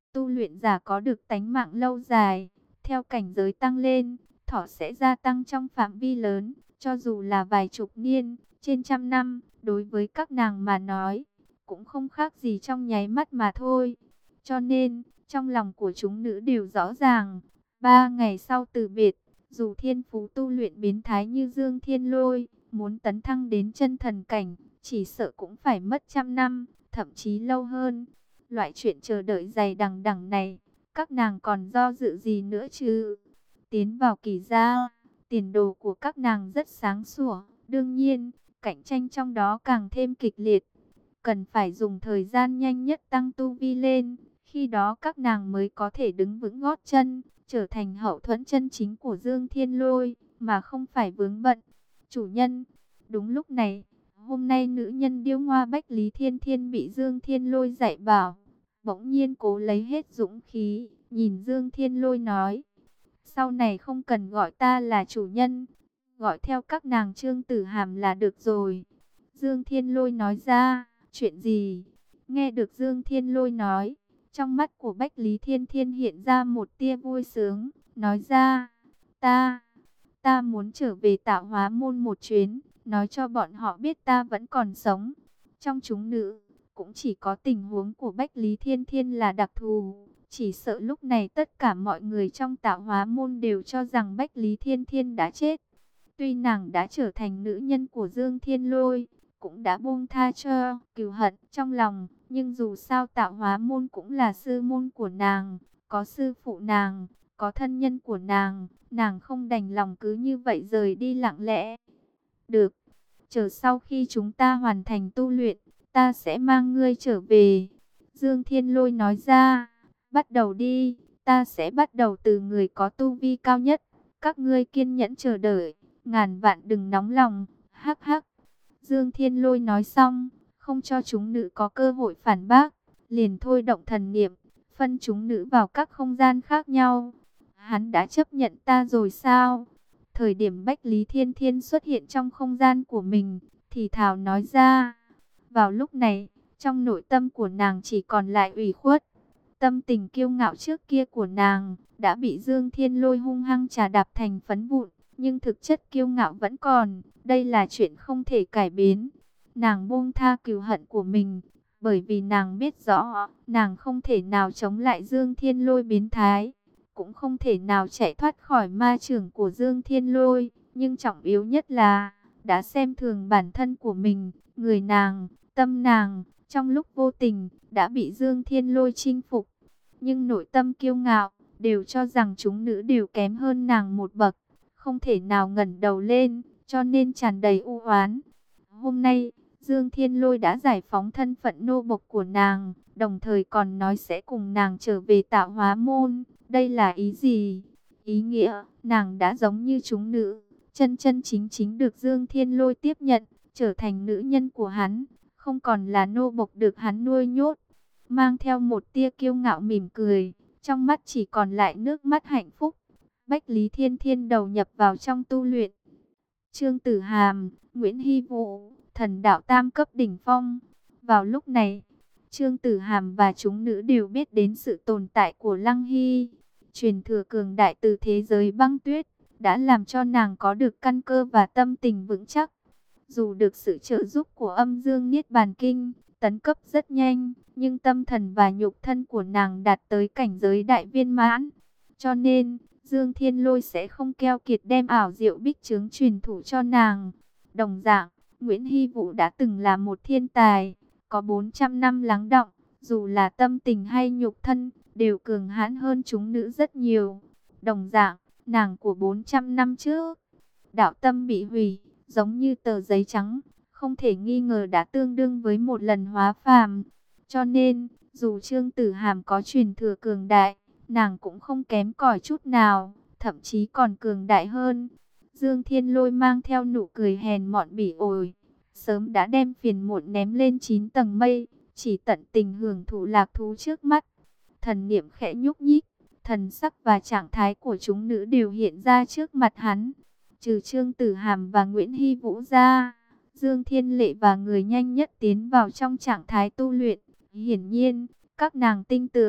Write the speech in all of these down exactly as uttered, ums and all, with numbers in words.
Tu luyện giả có được tánh mạng lâu dài, theo cảnh giới tăng lên, thọ sẽ gia tăng trong phạm vi lớn, cho dù là vài chục niên, trên trăm năm, đối với các nàng mà nói, cũng không khác gì trong nháy mắt mà thôi. Cho nên, trong lòng của chúng nữ đều rõ ràng, ba ngày sau từ biệt, dù thiên phú tu luyện biến thái như Dương Thiên Lôi, muốn tấn thăng đến chân thần cảnh, chỉ sợ cũng phải mất trăm năm, thậm chí lâu hơn. Loại chuyện chờ đợi dày đằng đằng này, các nàng còn do dự gì nữa chứ? Tiến vào kỳ gia, tiền đồ của các nàng rất sáng sủa, đương nhiên, cạnh tranh trong đó càng thêm kịch liệt. Cần phải dùng thời gian nhanh nhất tăng tu vi lên, khi đó các nàng mới có thể đứng vững gót chân, trở thành hậu thuẫn chân chính của Dương Thiên Lôi, mà không phải vướng bận. Chủ nhân, đúng lúc này, hôm nay nữ nhân điêu ngoa Bách Lý Thiên Thiên bị Dương Thiên Lôi dạy bảo, bỗng nhiên cố lấy hết dũng khí, nhìn Dương Thiên Lôi nói, sau này không cần gọi ta là chủ nhân, gọi theo các nàng Trương Tử Hàm là được rồi. Dương Thiên Lôi nói ra, chuyện gì? Nghe được Dương Thiên Lôi nói, trong mắt của Bách Lý Thiên Thiên hiện ra một tia vui sướng, nói ra, ta, ta muốn trở về Tạo Hóa môn một chuyến, nói cho bọn họ biết ta vẫn còn sống. Trong chúng nữ, cũng chỉ có tình huống của Bách Lý Thiên Thiên là đặc thù. Chỉ sợ lúc này tất cả mọi người trong Tạo Hóa môn đều cho rằng Bách Lý Thiên Thiên đã chết. Tuy nàng đã trở thành nữ nhân của Dương Thiên Lôi, cũng đã buông tha cho cừu hận trong lòng, nhưng dù sao Tạo Hóa môn cũng là sư môn của nàng, có sư phụ nàng, có thân nhân của nàng, nàng không đành lòng cứ như vậy rời đi lặng lẽ. Được, chờ sau khi chúng ta hoàn thành tu luyện, ta sẽ mang ngươi trở về. Dương Thiên Lôi nói ra, bắt đầu đi, ta sẽ bắt đầu từ người có tu vi cao nhất, các ngươi kiên nhẫn chờ đợi, ngàn vạn đừng nóng lòng, hắc hắc. Dương Thiên Lôi nói xong, không cho chúng nữ có cơ hội phản bác, liền thôi động thần niệm, phân chúng nữ vào các không gian khác nhau. Hắn đã chấp nhận ta rồi sao? Thời điểm Bách Lý Thiên Thiên xuất hiện trong không gian của mình, thì thào nói ra. Vào lúc này, trong nội tâm của nàng chỉ còn lại ủy khuất. Tâm tình kiêu ngạo trước kia của nàng đã bị Dương Thiên Lôi hung hăng trà đạp thành phấn vụn, nhưng thực chất kiêu ngạo vẫn còn, đây là chuyện không thể cải biến. Nàng buông tha cừu hận của mình, bởi vì nàng biết rõ, nàng không thể nào chống lại Dương Thiên Lôi biến thái, cũng không thể nào chạy thoát khỏi ma chưởng của Dương Thiên Lôi, nhưng trọng yếu nhất là đã xem thường bản thân của mình, người nàng, tâm nàng, trong lúc vô tình đã bị Dương Thiên Lôi chinh phục. Nhưng nội tâm kiêu ngạo, đều cho rằng chúng nữ đều kém hơn nàng một bậc, không thể nào ngẩng đầu lên, cho nên tràn đầy u oán. Hôm nay, Dương Thiên Lôi đã giải phóng thân phận nô bộc của nàng, đồng thời còn nói sẽ cùng nàng trở về Tạo Hóa môn. Đây là ý gì? Ý nghĩa, nàng đã giống như chúng nữ, chân chân chính chính được Dương Thiên Lôi tiếp nhận, trở thành nữ nhân của hắn, không còn là nô bộc được hắn nuôi nhốt. Mang theo một tia kiêu ngạo mỉm cười, trong mắt chỉ còn lại nước mắt hạnh phúc. Bách Lý Thiên Thiên đầu nhập vào trong tu luyện. Trương Tử Hàm, Nguyễn Hy Vũ, thần đạo tam cấp đỉnh phong. Vào lúc này, Trương Tử Hàm và chúng nữ đều biết đến sự tồn tại của Lăng Hy. Truyền thừa cường đại từ thế giới băng tuyết, đã làm cho nàng có được căn cơ và tâm tình vững chắc. Dù được sự trợ giúp của âm dương Niết Bàn Kinh, tấn cấp rất nhanh, nhưng tâm thần và nhục thân của nàng đạt tới cảnh giới đại viên mãn. Cho nên, Dương Thiên Lôi sẽ không keo kiệt đem ảo diệu bích trướng truyền thụ cho nàng. Đồng dạng, Nguyễn Hy Vũ đã từng là một thiên tài, có bốn trăm năm lắng đọng, dù là tâm tình hay nhục thân, đều cường hãn hơn chúng nữ rất nhiều. Đồng dạng, nàng của bốn trăm năm trước, đạo tâm bị hủy, giống như tờ giấy trắng, không thể nghi ngờ đã tương đương với một lần hóa phàm. Cho nên, dù Trương Tử Hàm có truyền thừa cường đại, nàng cũng không kém cỏi chút nào, thậm chí còn cường đại hơn. Dương Thiên Lôi mang theo nụ cười hèn mọn bỉ ổi, sớm đã đem phiền muộn ném lên chín tầng mây, chỉ tận tình hưởng thụ lạc thú trước mắt. Thần niệm khẽ nhúc nhích, thần sắc và trạng thái của chúng nữ đều hiện ra trước mặt hắn. Trừ Trương Tử Hàm và Nguyễn Hy Vũ ra, Dương Thiên Lệ và người nhanh nhất tiến vào trong trạng thái tu luyện. Hiển nhiên, các nàng tinh tường,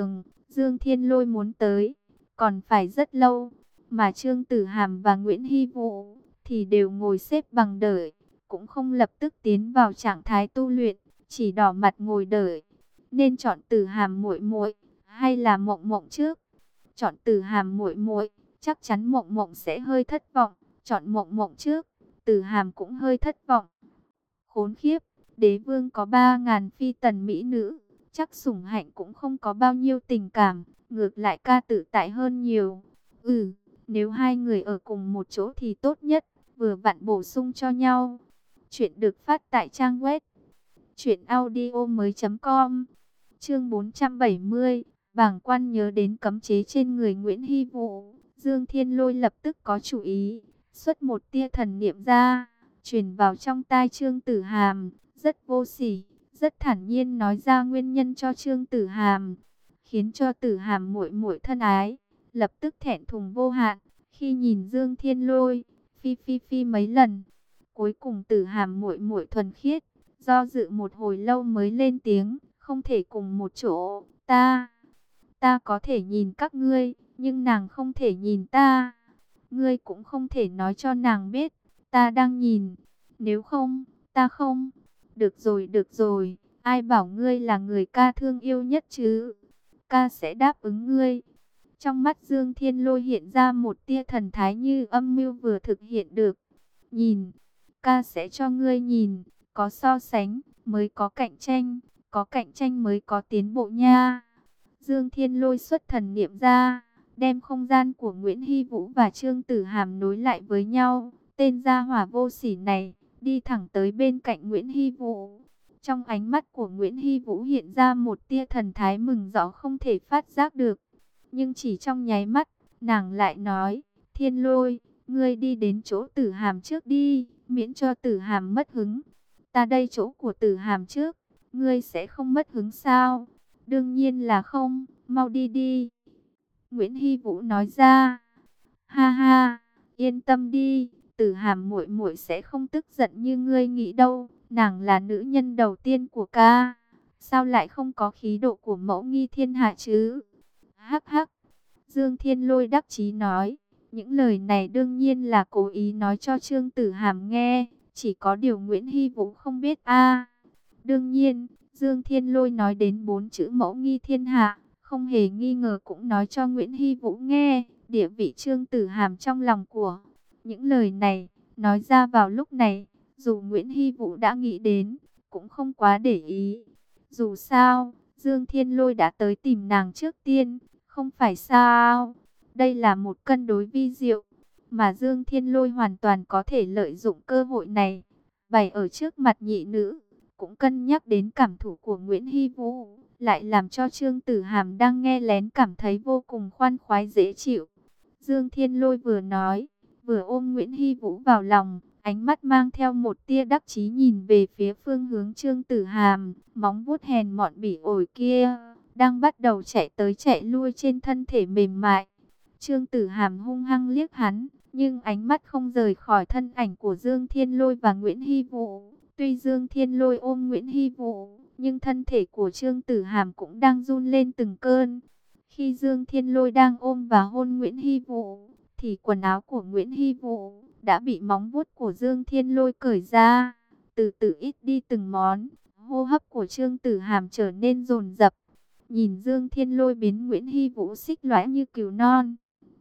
Dương Thiên Lôi muốn tới, còn phải rất lâu, mà Trương Tử Hàm và Nguyễn Hy Vũ thì đều ngồi xếp bằng đợi, cũng không lập tức tiến vào trạng thái tu luyện, chỉ đỏ mặt ngồi đợi. Nên chọn Tử Hàm muội muội hay là Mộng Mộng trước? Chọn Tử Hàm muội muội, chắc chắn Mộng Mộng sẽ hơi thất vọng, chọn Mộng Mộng trước, Tử Hàm cũng hơi thất vọng. Khốn khiếp, đế vương có ba ngàn phi tần mỹ nữ, chắc sủng hạnh cũng không có bao nhiêu tình cảm, ngược lại ca tự tại hơn nhiều. Ừ, nếu hai người ở cùng một chỗ thì tốt nhất, vừa vặn bổ sung cho nhau. Chuyện được phát tại trang web truyện audio mới chấm com. Chương bốn trăm bảy mươi, bàng quan nhớ đến cấm chế trên người Nguyễn Hy Vũ. Dương Thiên Lôi lập tức có chủ ý, xuất một tia thần niệm ra, truyền vào trong tai Trương Tử Hàm, rất vô sỉ, rất thản nhiên nói ra nguyên nhân cho Trương Tử Hàm, khiến cho Tử Hàm muội muội thân ái lập tức thẹn thùng vô hạn, khi nhìn Dương Thiên Lôi, phi phi phi mấy lần. Cuối cùng Tử Hàm muội muội thuần khiết, do dự một hồi lâu mới lên tiếng, không thể cùng một chỗ, ta, ta có thể nhìn các ngươi, nhưng nàng không thể nhìn ta. Ngươi cũng không thể nói cho nàng biết, ta đang nhìn, nếu không, ta không. Được rồi, được rồi, ai bảo ngươi là người ca thương yêu nhất chứ, ca sẽ đáp ứng ngươi. Trong mắt Dương Thiên Lôi hiện ra một tia thần thái như âm mưu vừa thực hiện được. Nhìn, ca sẽ cho ngươi nhìn, có so sánh mới có cạnh tranh, có cạnh tranh mới có tiến bộ nha. Dương Thiên Lôi xuất thần niệm ra, đem không gian của Nguyễn Hy Vũ và Trương Tử Hàm nối lại với nhau. Tên gia hỏa vô sỉ này đi thẳng tới bên cạnh Nguyễn Hy Vũ. Trong ánh mắt của Nguyễn Hy Vũ hiện ra một tia thần thái mừng rõ không thể phát giác được. Nhưng chỉ trong nháy mắt, nàng lại nói, Thiên Lôi, ngươi đi đến chỗ Tử Hàm trước đi, miễn cho Tử Hàm mất hứng. Ta đây chỗ của Tử Hàm trước, ngươi sẽ không mất hứng sao? Đương nhiên là không, mau đi đi. Nguyễn Hy Vũ nói ra, ha ha, yên tâm đi, Tử Hàm muội muội sẽ không tức giận như ngươi nghĩ đâu, nàng là nữ nhân đầu tiên của ca, sao lại không có khí độ của mẫu nghi thiên hạ chứ? Hắc hắc, Dương Thiên Lôi đắc chí nói, những lời này đương nhiên là cố ý nói cho Trương Tử Hàm nghe, chỉ có điều Nguyễn Hy Vũ không biết a. Đương nhiên, Dương Thiên Lôi nói đến bốn chữ mẫu nghi thiên hạ, không hề nghi ngờ cũng nói cho Nguyễn Hy Vũ nghe, địa vị Trương Tử Hàm trong lòng của. Những lời này, nói ra vào lúc này, dù Nguyễn Hy Vũ đã nghĩ đến, cũng không quá để ý. Dù sao, Dương Thiên Lôi đã tới tìm nàng trước tiên, không phải sao? Đây là một cân đối vi diệu, mà Dương Thiên Lôi hoàn toàn có thể lợi dụng cơ hội này, bày ở trước mặt nhị nữ. Cũng cân nhắc đến cảm thụ của Nguyễn Hy Vũ, lại làm cho Trương Tử Hàm đang nghe lén cảm thấy vô cùng khoan khoái dễ chịu. Dương Thiên Lôi vừa nói, vừa ôm Nguyễn Hy Vũ vào lòng, ánh mắt mang theo một tia đắc chí nhìn về phía phương hướng Trương Tử Hàm, móng vuốt hèn mọn bỉ ổi kia, đang bắt đầu chạy tới chạy lui trên thân thể mềm mại. Trương Tử Hàm hung hăng liếc hắn, nhưng ánh mắt không rời khỏi thân ảnh của Dương Thiên Lôi và Nguyễn Hy Vũ. Tuy Dương Thiên Lôi ôm Nguyễn Hy Vũ, nhưng thân thể của Trương Tử Hàm cũng đang run lên từng cơn. Khi Dương Thiên Lôi đang ôm và hôn Nguyễn Hy Vũ, thì quần áo của Nguyễn Hy Vũ đã bị móng vuốt của Dương Thiên Lôi cởi ra, từ từ ít đi từng món. Hô hấp của Trương Tử Hàm trở nên dồn dập. Nhìn Dương Thiên Lôi biến Nguyễn Hy Vũ xích lõa như cừu non,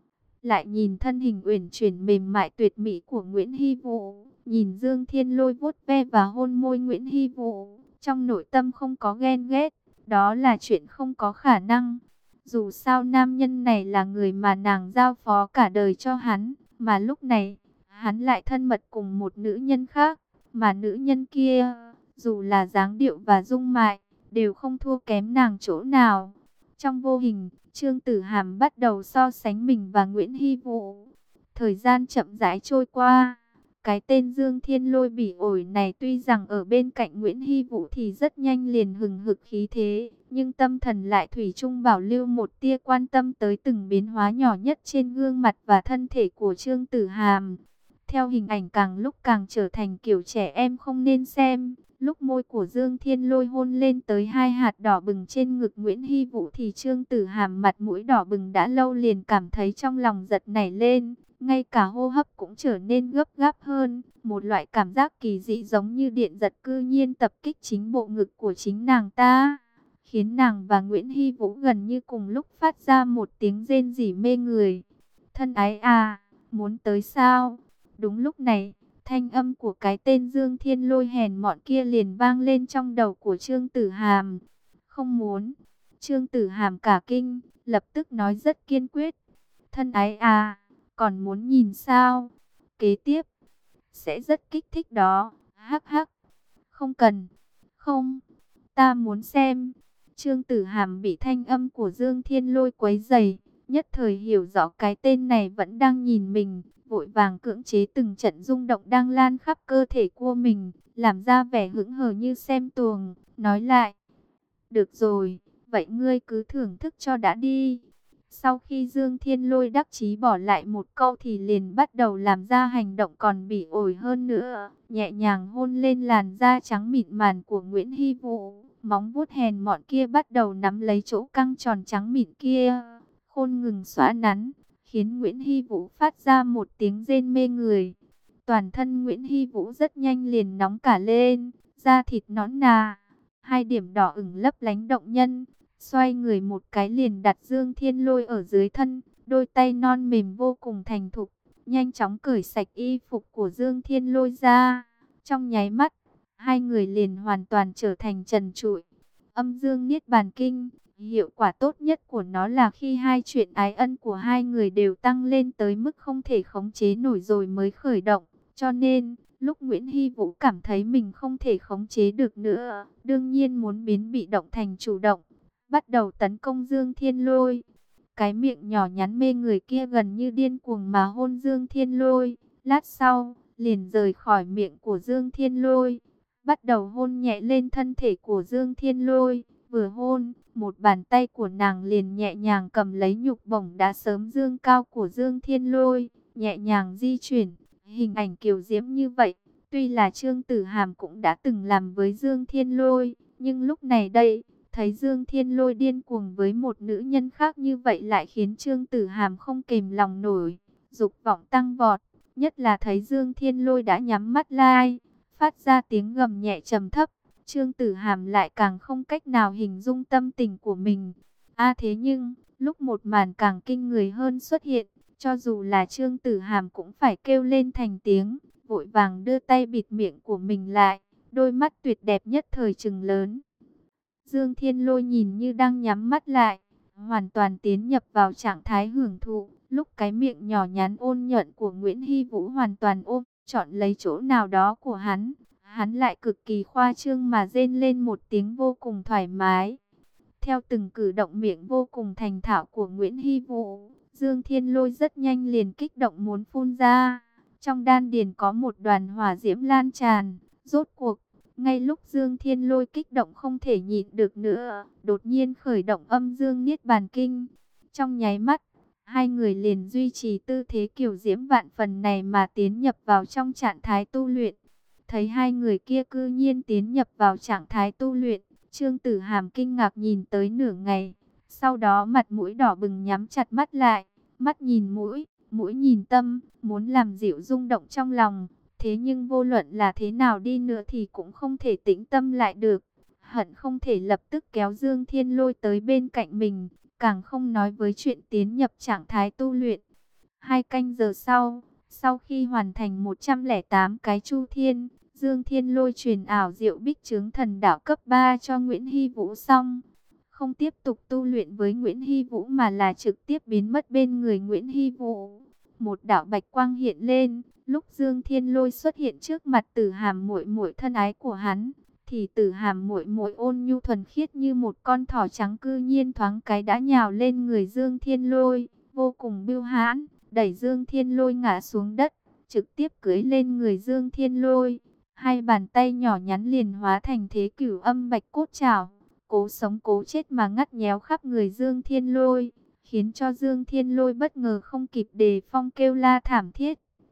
lại nhìn thân hình uyển chuyển mềm mại tuyệt mỹ của Nguyễn Hy Vũ, nhìn Dương Thiên Lôi vuốt ve và hôn môi Nguyễn Hy Vũ, trong nội tâm không có ghen ghét, đó là chuyện không có khả năng. Dù sao nam nhân này là người mà nàng giao phó cả đời cho hắn, mà lúc này, hắn lại thân mật cùng một nữ nhân khác, mà nữ nhân kia, dù là dáng điệu và dung mạo, đều không thua kém nàng chỗ nào. Trong vô hình, Trương Tử Hàm bắt đầu so sánh mình và Nguyễn Hy Vũ. Thời gian chậm rãi trôi qua. Cái tên Dương Thiên Lôi bỉ ổi này tuy rằng ở bên cạnh Nguyễn Hy Vũ thì rất nhanh liền hừng hực khí thế, nhưng tâm thần lại thủy chung bảo lưu một tia quan tâm tới từng biến hóa nhỏ nhất trên gương mặt và thân thể của Trương Tử Hàm. Theo hình ảnh càng lúc càng trở thành kiểu trẻ em không nên xem. Lúc môi của Dương Thiên Lôi hôn lên tới hai hạt đỏ bừng trên ngực Nguyễn Hy Vũ thì Trương Tử Hàm mặt mũi đỏ bừng đã lâu liền cảm thấy trong lòng giật nảy lên. Ngay cả hô hấp cũng trở nên gấp gáp hơn. Một loại cảm giác kỳ dị giống như điện giật cư nhiên tập kích chính bộ ngực của chính nàng ta, khiến nàng và Nguyễn Hy Vũ gần như cùng lúc phát ra một tiếng rên rỉ mê người. Thân ái à, muốn tới sao? Đúng lúc này, thanh âm của cái tên Dương Thiên Lôi hèn mọn kia liền vang lên trong đầu của Trương Tử Hàm. Không muốn. Trương Tử Hàm cả kinh, lập tức nói rất kiên quyết. Thân ái à, còn muốn nhìn sao? Kế tiếp, sẽ rất kích thích đó. Hắc hắc. Không cần. Không, ta muốn xem. Trương Tử Hàm bị thanh âm của Dương Thiên Lôi quấy rầy, nhất thời hiểu rõ cái tên này vẫn đang nhìn mình, vội vàng cưỡng chế từng trận rung động đang lan khắp cơ thể của mình, làm ra vẻ hững hờ như xem tuồng, nói lại. Được rồi, vậy ngươi cứ thưởng thức cho đã đi. Sau khi Dương Thiên Lôi đắc chí bỏ lại một câu thì liền bắt đầu làm ra hành động còn bỉ ổi hơn nữa. Nhẹ nhàng hôn lên làn da trắng mịn màn của Nguyễn Hy Vũ. Móng vuốt hèn mọn kia bắt đầu nắm lấy chỗ căng tròn trắng mịn kia. Khôn ngừng xõa nắn, khiến Nguyễn Hy Vũ phát ra một tiếng rên mê người. Toàn thân Nguyễn Hy Vũ rất nhanh liền nóng cả lên, da thịt nõn nà, hai điểm đỏ ửng lấp lánh động nhân. Xoay người một cái liền đặt Dương Thiên Lôi ở dưới thân, đôi tay non mềm vô cùng thành thục, nhanh chóng cởi sạch y phục của Dương Thiên Lôi ra. Trong nháy mắt, hai người liền hoàn toàn trở thành trần trụi. Âm dương niết bàn kinh, hiệu quả tốt nhất của nó là khi hai chuyện ái ân của hai người đều tăng lên tới mức không thể khống chế nổi rồi mới khởi động. Cho nên, lúc Nguyễn Hy Vũ cảm thấy mình không thể khống chế được nữa, đương nhiên muốn biến bị động thành chủ động, bắt đầu tấn công Dương Thiên Lôi. Cái miệng nhỏ nhắn mê người kia gần như điên cuồng mà hôn Dương Thiên Lôi. Lát sau, liền rời khỏi miệng của Dương Thiên Lôi, bắt đầu hôn nhẹ lên thân thể của Dương Thiên Lôi. Vừa hôn, một bàn tay của nàng liền nhẹ nhàng cầm lấy nhục bổng đã sớm dương cao của Dương Thiên Lôi, nhẹ nhàng di chuyển. Hình ảnh kiều diễm như vậy, tuy là Trương Tử Hàm cũng đã từng làm với Dương Thiên Lôi, nhưng lúc này đây, thấy Dương Thiên Lôi điên cuồng với một nữ nhân khác như vậy lại khiến Trương Tử Hàm không kềm lòng nổi, dục vọng tăng vọt. Nhất là thấy Dương Thiên Lôi đã nhắm mắt lại, phát ra tiếng gầm nhẹ trầm thấp, Trương Tử Hàm lại càng không cách nào hình dung tâm tình của mình. A thế nhưng, lúc một màn càng kinh người hơn xuất hiện, cho dù là Trương Tử Hàm cũng phải kêu lên thành tiếng, vội vàng đưa tay bịt miệng của mình lại, đôi mắt tuyệt đẹp nhất thời trừng lớn. Dương Thiên Lôi nhìn như đang nhắm mắt lại, hoàn toàn tiến nhập vào trạng thái hưởng thụ. Lúc cái miệng nhỏ nhắn ôn nhuận của Nguyễn Hy Vũ hoàn toàn ôm, chọn lấy chỗ nào đó của hắn, hắn lại cực kỳ khoa trương mà rên lên một tiếng vô cùng thoải mái. Theo từng cử động miệng vô cùng thành thạo của Nguyễn Hy Vũ, Dương Thiên Lôi rất nhanh liền kích động muốn phun ra. Trong đan điền có một đoàn hỏa diễm lan tràn, rốt cuộc. Ngay lúc Dương Thiên Lôi kích động không thể nhịn được nữa, đột nhiên khởi động âm dương niết bàn kinh. Trong nháy mắt, hai người liền duy trì tư thế kiều diễm vạn phần này mà tiến nhập vào trong trạng thái tu luyện. Thấy hai người kia cư nhiên tiến nhập vào trạng thái tu luyện, Trương Tử Hàm kinh ngạc nhìn tới nửa ngày. Sau đó mặt mũi đỏ bừng nhắm chặt mắt lại, mắt nhìn mũi, mũi nhìn tâm, muốn làm dịu rung động trong lòng. Thế nhưng vô luận là thế nào đi nữa thì cũng không thể tĩnh tâm lại được. Hận không thể lập tức kéo Dương Thiên Lôi tới bên cạnh mình, càng không nói với chuyện tiến nhập trạng thái tu luyện. Hai canh giờ sau, sau khi hoàn thành một trăm lẻ tám cái chu thiên, Dương Thiên Lôi truyền ảo diệu bích trướng thần đạo cấp ba cho Nguyễn Hy Vũ xong. Không tiếp tục tu luyện với Nguyễn Hy Vũ mà là trực tiếp biến mất bên người Nguyễn Hy Vũ. Một đạo bạch quang hiện lên, lúc Dương Thiên Lôi xuất hiện trước mặt Tử Hàm muội muội thân ái của hắn, thì Tử Hàm muội muội ôn nhu thuần khiết như một con thỏ trắng cư nhiên thoáng cái đã nhào lên người Dương Thiên Lôi, vô cùng bưu hãn, đẩy Dương Thiên Lôi ngã xuống đất, trực tiếp cưỡi lên người Dương Thiên Lôi. Hai bàn tay nhỏ nhắn liền hóa thành thế cửu âm bạch cốt trảo, cố sống cố chết mà ngắt nhéo khắp người Dương Thiên Lôi, khiến cho Dương Thiên Lôi bất ngờ không kịp đề phong kêu la thảm thiết.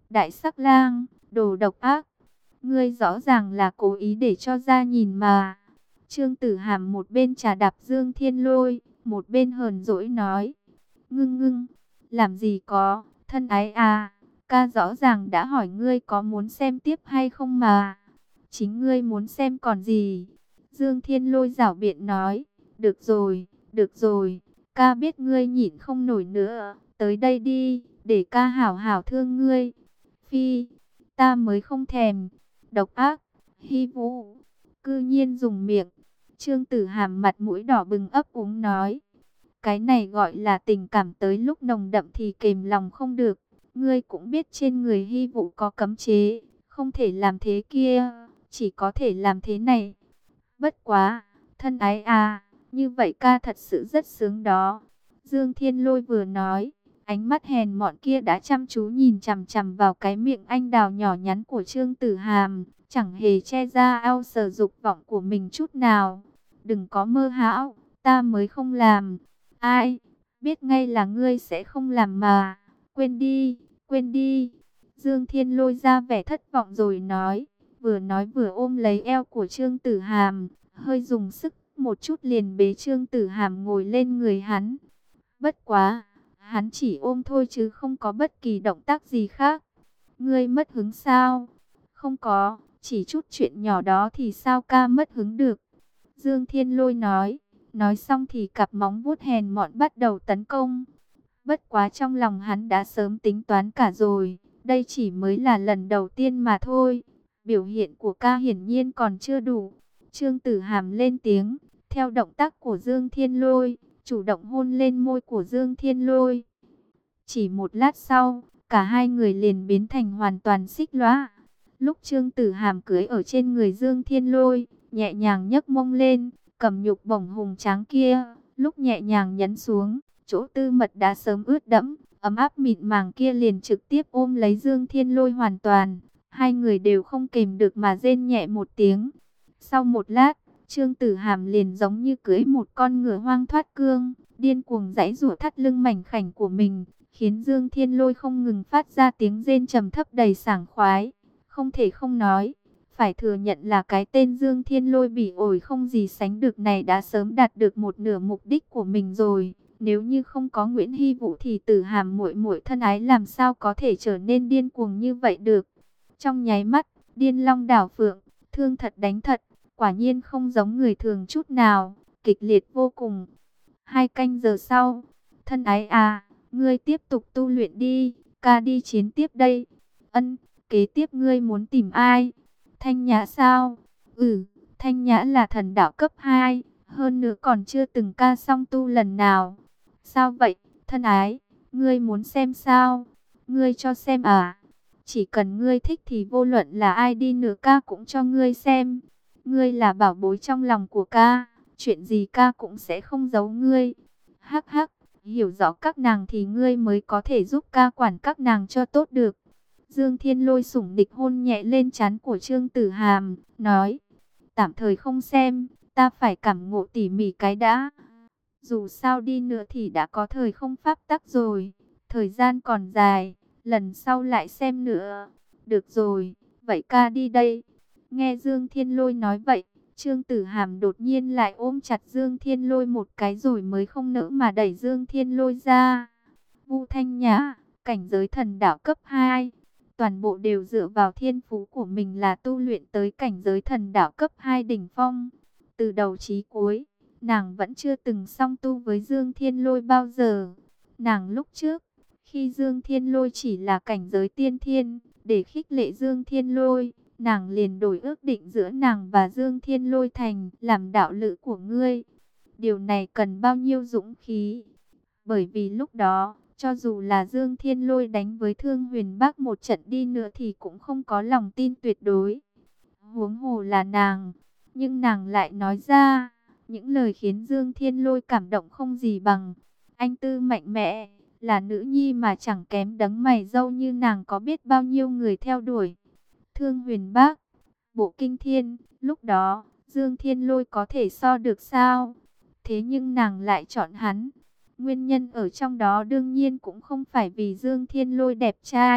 Đại sắc lang, đồ độc ác. Ngươi rõ ràng là cố ý để cho ra nhìn mà. Trương Tử Hàm một bên trà đạp Dương Thiên Lôi, một bên hờn dỗi nói. Ngưng ngưng, làm gì có, thân ái à, ca rõ ràng đã hỏi ngươi có muốn xem tiếp hay không mà. Chính ngươi muốn xem còn gì. Dương Thiên Lôi giảo biện nói. Được rồi, được rồi, ca biết ngươi nhịn không nổi nữa, tới đây đi, để ca hảo hảo thương ngươi. Phi, ta mới không thèm. Độc ác, Hy Vũ, cư nhiên dùng miệng. Trương Tử Hàm mặt mũi đỏ bừng ấp úng nói. Cái này gọi là tình cảm tới lúc nồng đậm thì kềm lòng không được. Ngươi cũng biết trên người Hy Vũ có cấm chế, không thể làm thế kia, chỉ có thể làm thế này. Bất quá, thân ái à, như vậy ca thật sự rất sướng đó. Dương Thiên Lôi vừa nói, ánh mắt hèn mọn kia đã chăm chú nhìn chằm chằm vào cái miệng anh đào nhỏ nhắn của Trương Tử Hàm, chẳng hề che ra ao sờ dục vọng của mình chút nào. Đừng có mơ hão, ta mới không làm. Ai, biết ngay là ngươi sẽ không làm mà. Quên đi, quên đi. Dương Thiên Lôi ra vẻ thất vọng rồi nói, vừa nói vừa ôm lấy eo của Trương Tử Hàm, hơi dùng sức một chút liền bế Trương Tử Hàm ngồi lên người hắn. Bất quá, hắn chỉ ôm thôi chứ không có bất kỳ động tác gì khác. Ngươi mất hứng sao? Không có, chỉ chút chuyện nhỏ đó thì sao ca mất hứng được. Dương Thiên Lôi nói, nói xong thì cặp móng vuốt hèn mọn bắt đầu tấn công. Bất quá trong lòng hắn đã sớm tính toán cả rồi, đây chỉ mới là lần đầu tiên mà thôi. Biểu hiện của ca hiển nhiên còn chưa đủ. Trương Tử Hàm lên tiếng, theo động tác của Dương Thiên Lôi, chủ động hôn lên môi của Dương Thiên Lôi. Chỉ một lát sau, cả hai người liền biến thành hoàn toàn xích lõa. Lúc Trương Tử Hàm cưỡi ở trên người Dương Thiên Lôi, nhẹ nhàng nhấc mông lên, cầm nhục bổng hùng tráng kia, lúc nhẹ nhàng nhấn xuống, chỗ tư mật đã sớm ướt đẫm, ấm áp mịn màng kia liền trực tiếp ôm lấy Dương Thiên Lôi hoàn toàn. Hai người đều không kềm được mà rên nhẹ một tiếng. Sau một lát, Trương Tử Hàm liền giống như cưỡi một con ngựa hoang thoát cương, điên cuồng giãy giụa thắt lưng mảnh khảnh của mình, khiến Dương Thiên Lôi không ngừng phát ra tiếng rên trầm thấp đầy sảng khoái. Không thể không nói, phải thừa nhận là cái tên Dương Thiên Lôi bỉ ổi không gì sánh được này đã sớm đạt được một nửa mục đích của mình rồi. Nếu như không có Nguyễn Hy Vũ thì Tử Hàm muội muội thân ái làm sao có thể trở nên điên cuồng như vậy được. Trong nháy mắt, điên long đảo phượng, thương thật đánh thật, quả nhiên không giống người thường chút nào, kịch liệt vô cùng. Hai canh giờ sau, thân ái à, ngươi tiếp tục tu luyện đi, ca đi chiến tiếp đây. Ân, kế tiếp ngươi muốn tìm ai? Thanh Nhã sao? Ừ, Thanh Nhã là thần đạo cấp hai, hơn nữa còn chưa từng ca song tu lần nào. Sao vậy, thân ái, ngươi muốn xem sao? Ngươi cho xem à? Chỉ cần ngươi thích thì vô luận là ai đi nữa ca cũng cho ngươi xem. Ngươi là bảo bối trong lòng của ca, chuyện gì ca cũng sẽ không giấu ngươi. Hắc hắc, hiểu rõ các nàng thì ngươi mới có thể giúp ca quản các nàng cho tốt được. Dương Thiên Lôi sủng địch hôn nhẹ lên trán của Trương Tử Hàm, nói, tạm thời không xem, ta phải cảm ngộ tỉ mỉ cái đã. Dù sao đi nữa thì đã có thời không pháp tắc rồi, thời gian còn dài, lần sau lại xem nữa. Được rồi, vậy ca đi đây. Nghe Dương Thiên Lôi nói vậy, Trương Tử Hàm đột nhiên lại ôm chặt Dương Thiên Lôi một cái rồi mới không nỡ mà đẩy Dương Thiên Lôi ra. Vu Thanh Nhã, cảnh giới thần đạo cấp hai, toàn bộ đều dựa vào thiên phú của mình là tu luyện tới cảnh giới thần đạo cấp hai đỉnh phong. Từ đầu chí cuối, nàng vẫn chưa từng song tu với Dương Thiên Lôi bao giờ. Nàng lúc trước, khi Dương Thiên Lôi chỉ là cảnh giới tiên thiên, để khích lệ Dương Thiên Lôi, nàng liền đổi ước định giữa nàng và Dương Thiên Lôi thành làm đạo lữ của ngươi. Điều này cần bao nhiêu dũng khí? Bởi vì lúc đó, cho dù là Dương Thiên Lôi đánh với Thương Huyền Bác một trận đi nữa thì cũng không có lòng tin tuyệt đối. Huống hồ là nàng, nhưng nàng lại nói ra những lời khiến Dương Thiên Lôi cảm động không gì bằng. Anh tư mạnh mẽ, là nữ nhi mà chẳng kém đấng mày râu như nàng có biết bao nhiêu người theo đuổi. Thương Huyền Bác, Bộ Kinh Thiên, lúc đó, Dương Thiên Lôi có thể so được sao? Thế nhưng nàng lại chọn hắn. Nguyên nhân ở trong đó đương nhiên cũng không phải vì Dương Thiên Lôi đẹp trai.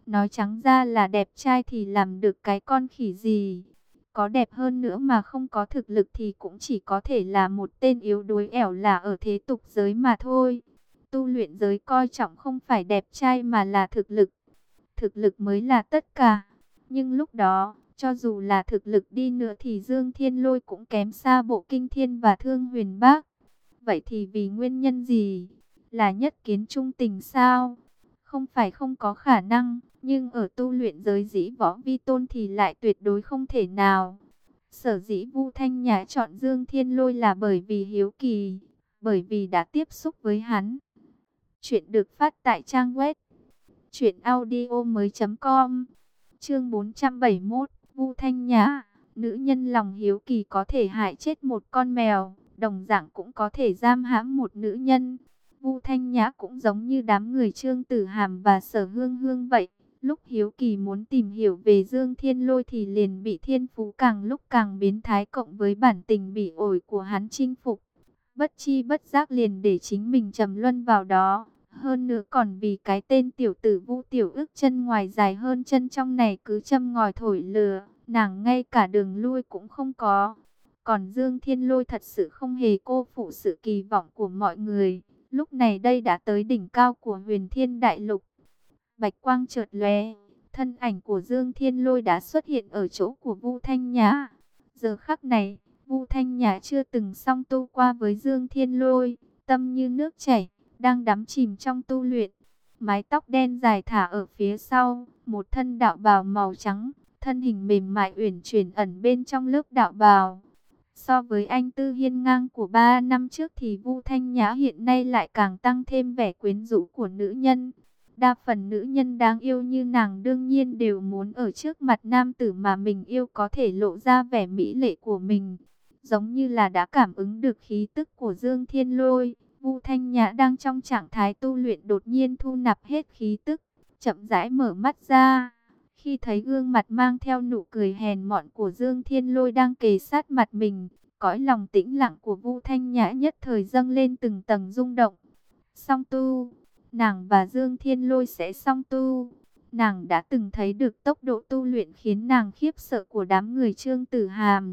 Nói trắng ra là đẹp trai thì làm được cái con khỉ gì. Có đẹp hơn nữa mà không có thực lực thì cũng chỉ có thể là một tên yếu đuối ẻo là ở thế tục giới mà thôi. Tu luyện giới coi trọng không phải đẹp trai mà là thực lực. Thực lực mới là tất cả. Nhưng lúc đó, cho dù là thực lực đi nữa thì Dương Thiên Lôi cũng kém xa Bộ Kinh Thiên và Thương Huyền Bác. Vậy thì vì nguyên nhân gì? Là nhất kiến trung tình sao? Không phải không có khả năng, nhưng ở tu luyện giới dĩ võ vi tôn thì lại tuyệt đối không thể nào. Sở dĩ Vu Thanh Nhã chọn Dương Thiên Lôi là bởi vì hiếu kỳ, bởi vì đã tiếp xúc với hắn. Chuyện được phát tại trang web truyện audio mới.com. Chương bốn trăm bảy mươi mốt, Vu Thanh Nhã, nữ nhân lòng hiếu kỳ có thể hại chết một con mèo, đồng dạng cũng có thể giam hãm một nữ nhân. Vu Thanh Nhã cũng giống như đám người Trương Tử Hàm và Sở Hương Hương vậy, lúc hiếu kỳ muốn tìm hiểu về Dương Thiên Lôi thì liền bị thiên phú càng lúc càng biến thái cộng với bản tình bị ổi của hắn chinh phục. Bất chi bất giác liền để chính mình trầm luân vào đó. Hơn nữa còn vì cái tên tiểu tử Vu Tiểu Ức chân ngoài dài hơn chân trong này cứ châm ngòi thổi lửa, nàng ngay cả đường lui cũng không có. Còn Dương Thiên Lôi thật sự không hề cô phụ sự kỳ vọng của mọi người. Lúc này đây đã tới đỉnh cao của Huyền Thiên Đại Lục. Bạch quang chợt lóe, thân ảnh của Dương Thiên Lôi đã xuất hiện ở chỗ của Vu Thanh Nhã. Giờ khắc này, Vu Thanh Nhã chưa từng song tu qua với Dương Thiên Lôi, tâm như nước chảy, đang đắm chìm trong tu luyện. Mái tóc đen dài thả ở phía sau, một thân đạo bào màu trắng, thân hình mềm mại uyển chuyển ẩn bên trong lớp đạo bào. So với anh tư hiên ngang của ba năm trước thì Vu Thanh Nhã hiện nay lại càng tăng thêm vẻ quyến rũ của nữ nhân. Đa phần nữ nhân đáng yêu như nàng đương nhiên đều muốn ở trước mặt nam tử mà mình yêu có thể lộ ra vẻ mỹ lệ của mình. Giống như là đã cảm ứng được khí tức của Dương Thiên Lôi, Vu Thanh Nhã đang trong trạng thái tu luyện đột nhiên thu nạp hết khí tức, chậm rãi mở mắt ra. Khi thấy gương mặt mang theo nụ cười hèn mọn của Dương Thiên Lôi đang kề sát mặt mình, cõi lòng tĩnh lặng của Vu Thanh Nhã nhất thời dâng lên từng tầng rung động. Song tu, nàng và Dương Thiên Lôi sẽ song tu. Nàng đã từng thấy được tốc độ tu luyện khiến nàng khiếp sợ của đám người Trương Tử Hàm.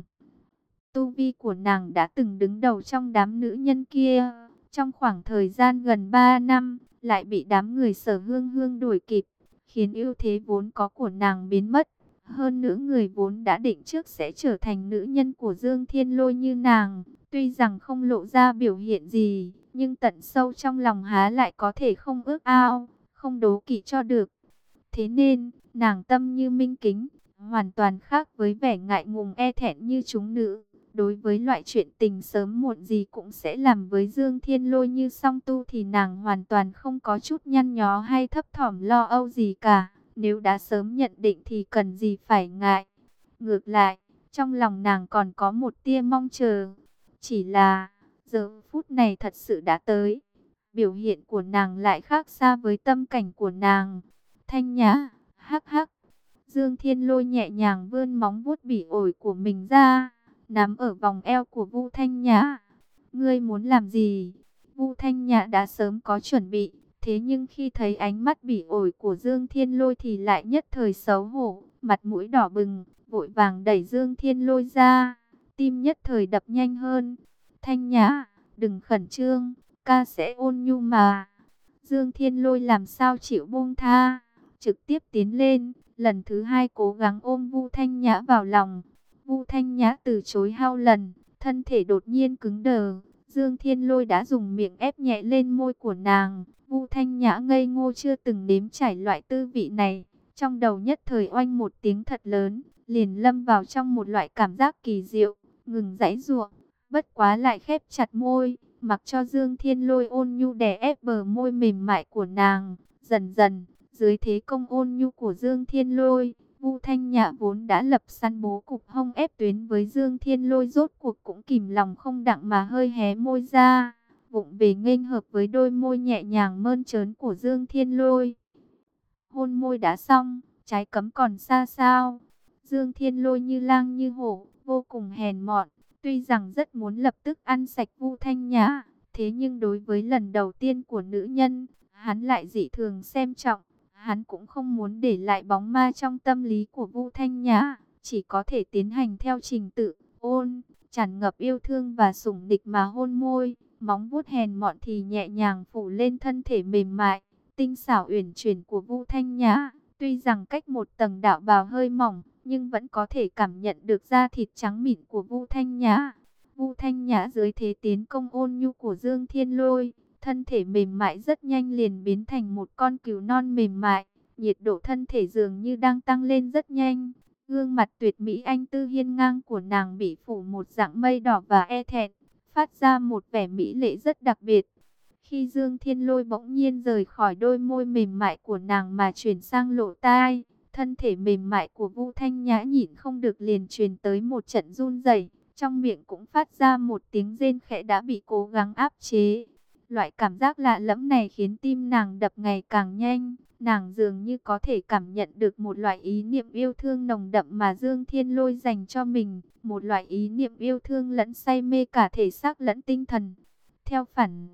Tu vi của nàng đã từng đứng đầu trong đám nữ nhân kia. Trong khoảng thời gian gần ba năm, lại bị đám người Sở Hương Hương đuổi kịp, khiến ưu thế vốn có của nàng biến mất. Hơn nữa người vốn đã định trước sẽ trở thành nữ nhân của Dương Thiên Lôi như nàng, tuy rằng không lộ ra biểu hiện gì, nhưng tận sâu trong lòng há lại có thể không ước ao, không đố kỵ cho được. Thế nên, nàng tâm như minh kính, hoàn toàn khác với vẻ ngại ngùng e thẹn như chúng nữ. Đối với loại chuyện tình sớm muộn gì cũng sẽ làm với Dương Thiên Lôi như song tu thì nàng hoàn toàn không có chút nhăn nhó hay thấp thỏm lo âu gì cả. Nếu đã sớm nhận định thì cần gì phải ngại. Ngược lại, trong lòng nàng còn có một tia mong chờ. Chỉ là, giờ phút này thật sự đã tới. Biểu hiện của nàng lại khác xa với tâm cảnh của nàng. Thanh Nhã, hắc hắc. Dương Thiên Lôi nhẹ nhàng vươn móng vuốt bỉ ổi của mình ra, nắm ở vòng eo của Vu Thanh Nhã. Ngươi muốn làm gì? Vu Thanh Nhã đã sớm có chuẩn bị, thế nhưng khi thấy ánh mắt bỉ ổi của Dương Thiên Lôi thì lại nhất thời xấu hổ, mặt mũi đỏ bừng, vội vàng đẩy Dương Thiên Lôi ra, tim nhất thời đập nhanh hơn. Thanh Nhã, đừng khẩn trương, ca sẽ ôn nhu mà. Dương Thiên Lôi làm sao chịu buông tha, trực tiếp tiến lên, lần thứ hai cố gắng ôm Vu Thanh Nhã vào lòng. Vu Thanh Nhã từ chối hao lần, thân thể đột nhiên cứng đờ. Dương Thiên Lôi đã dùng miệng ép nhẹ lên môi của nàng. Vu Thanh Nhã ngây ngô chưa từng nếm trải loại tư vị này, trong đầu nhất thời oanh một tiếng thật lớn, liền lâm vào trong một loại cảm giác kỳ diệu, ngừng giãy giụa, bất quá lại khép chặt môi, mặc cho Dương Thiên Lôi ôn nhu đè ép bờ môi mềm mại của nàng. Dần dần, dưới thế công ôn nhu của Dương Thiên Lôi, Vu Thanh Nhã vốn đã lập sẵn bố cục hông ép tuyến với Dương Thiên Lôi rốt cuộc cũng kìm lòng không đặng mà hơi hé môi ra, vụng về nghênh hợp với đôi môi nhẹ nhàng mơn trớn của Dương Thiên Lôi. Hôn môi đã xong, trái cấm còn xa sao. Dương Thiên Lôi như lang như hổ, vô cùng hèn mọn, tuy rằng rất muốn lập tức ăn sạch Vu Thanh Nhã, thế nhưng đối với lần đầu tiên của nữ nhân, hắn lại dị thường xem trọng. Hắn cũng không muốn để lại bóng ma trong tâm lý của Vu Thanh Nhã, chỉ có thể tiến hành theo trình tự ôn, tràn ngập yêu thương và sủng địch mà hôn môi, móng vuốt hèn mọn thì nhẹ nhàng phủ lên thân thể mềm mại, tinh xảo uyển chuyển của Vu Thanh Nhã. Tuy rằng cách một tầng đạo bào hơi mỏng, nhưng vẫn có thể cảm nhận được da thịt trắng mịn của Vu Thanh Nhã. Vu Thanh Nhã dưới thế tiến công ôn nhu của Dương Thiên Lôi, thân thể mềm mại rất nhanh liền biến thành một con cừu non mềm mại, nhiệt độ thân thể dường như đang tăng lên rất nhanh. Gương mặt tuyệt mỹ anh tư hiên ngang của nàng bị phủ một dạng mây đỏ và e thẹn, phát ra một vẻ mỹ lệ rất đặc biệt. Khi Dương Thiên Lôi bỗng nhiên rời khỏi đôi môi mềm mại của nàng mà chuyển sang lỗ tai, thân thể mềm mại của Vu Thanh Nhã nhịn không được liền truyền tới một trận run rẩy, trong miệng cũng phát ra một tiếng rên khẽ đã bị cố gắng áp chế. Loại cảm giác lạ lẫm này khiến tim nàng đập ngày càng nhanh, nàng dường như có thể cảm nhận được một loại ý niệm yêu thương nồng đậm mà Dương Thiên Lôi dành cho mình, một loại ý niệm yêu thương lẫn say mê cả thể xác lẫn tinh thần. Theo phản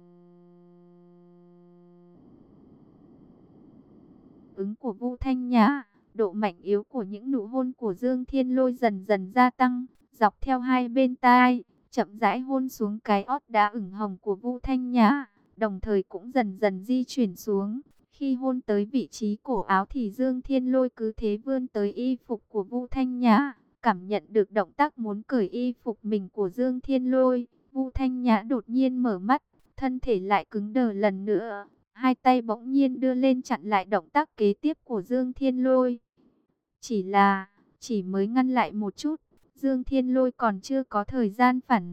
ứng của Vu Thanh Nhã, độ mạnh yếu của những nụ hôn của Dương Thiên Lôi dần dần gia tăng, dọc theo hai bên tai, chậm rãi hôn xuống cái ót đã ửng hồng của Vu Thanh Nhã, đồng thời cũng dần dần di chuyển xuống. Khi hôn tới vị trí cổ áo thì Dương Thiên Lôi cứ thế vươn tới y phục của Vu Thanh Nhã, cảm nhận được động tác muốn cởi y phục mình của Dương Thiên Lôi. Vu Thanh Nhã đột nhiên mở mắt, thân thể lại cứng đờ lần nữa. Hai tay bỗng nhiên đưa lên chặn lại động tác kế tiếp của Dương Thiên Lôi. Chỉ là, chỉ mới ngăn lại một chút, Dương Thiên Lôi còn chưa có thời gian phản